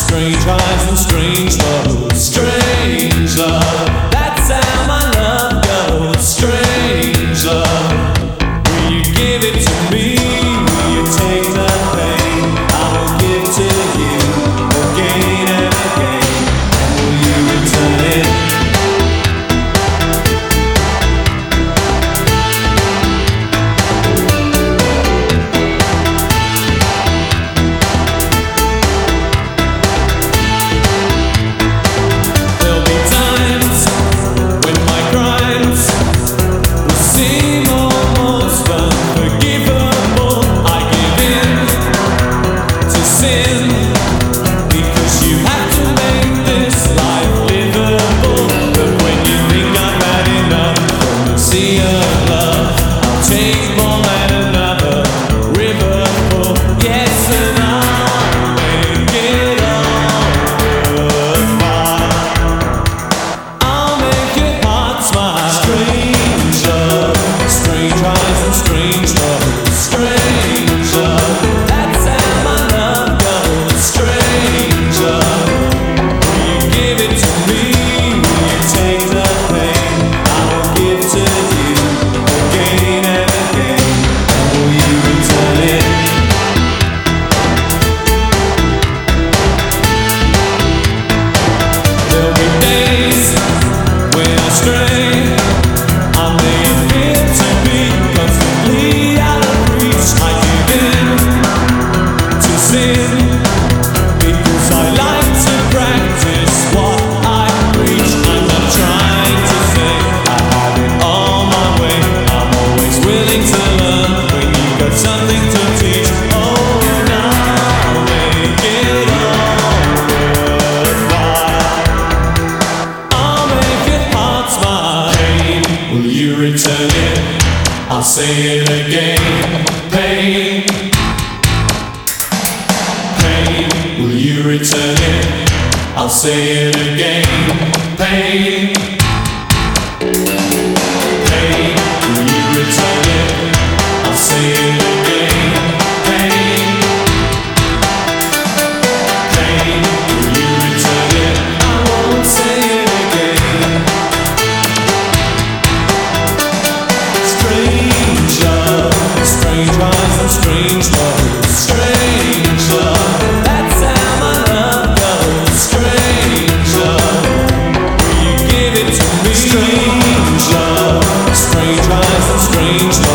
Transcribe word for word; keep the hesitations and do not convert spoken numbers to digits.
Strange eyes and strange love, strange love. That's how my love goes. Strange love. Will you give it to me? Will you take the pain? I will give to you again and again. And will you return it? Return it, I'll say it again. Pain, pain, will you return it? I'll say it again. Pain, pain, will you return it? I'll say it again. Pain, pain, will you return it? I won't say it again. Strange love, strange eyes and strange love, strange love. That's how my love goes. Strange love, will you give it to me? Strange love, strange eyes and strange love.